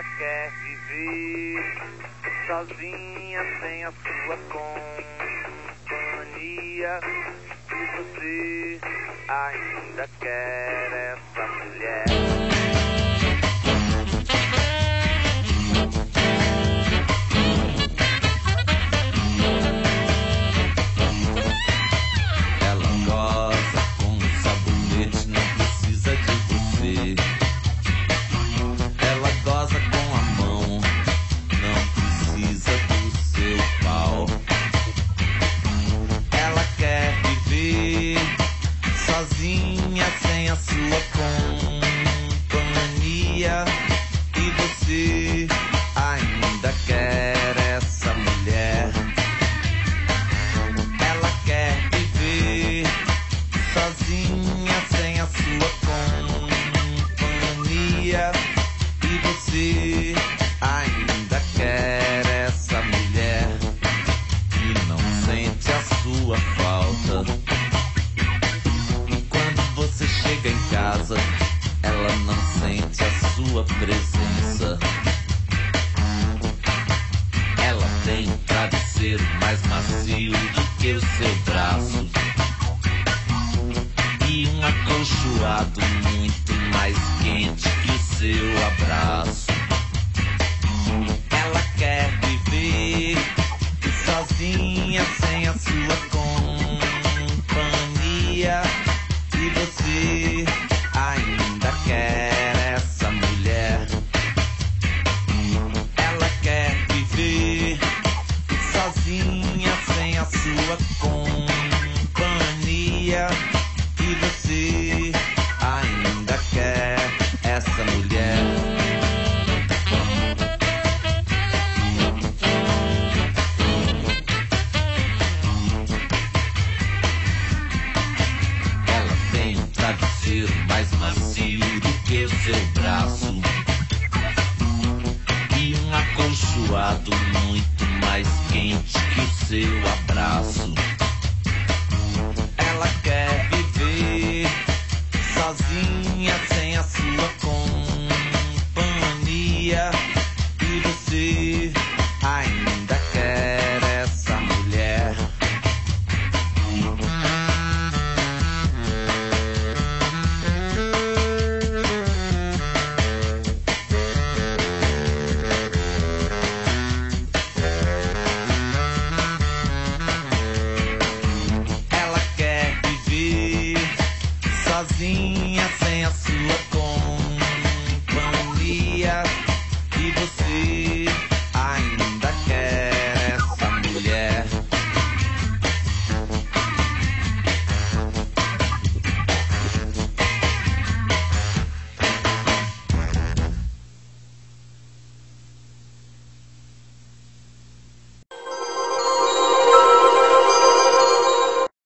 Ela quer viver sozinha, sem a sua companhia. E você ainda quer essa mulher. Sem a sua companhia. E você ainda quer essa mulher. Ela quer viver sozinha, sem a sua companhia. E você ainda quer essa mulher que não sente a sua falta. Você chega em casa, ela não sente a sua presença. Ela tem um travesseiro mais macio do que o seu braço e um acolchoado muito mais quente que o seu abraço. Ela quer viver sozinha, sem a sua companhia. E você ainda quer essa mulher. Ela quer viver sozinha, sem a sua companhia. E você ainda quer essa mulher. Mais macio do que o seu braço e um acolchoado muito mais quente que o seu abraço. Ela quer viver sozinha, sem a sua companhia. E você ainda quer essa mulher. Sozinha, sem a sua companhia. E você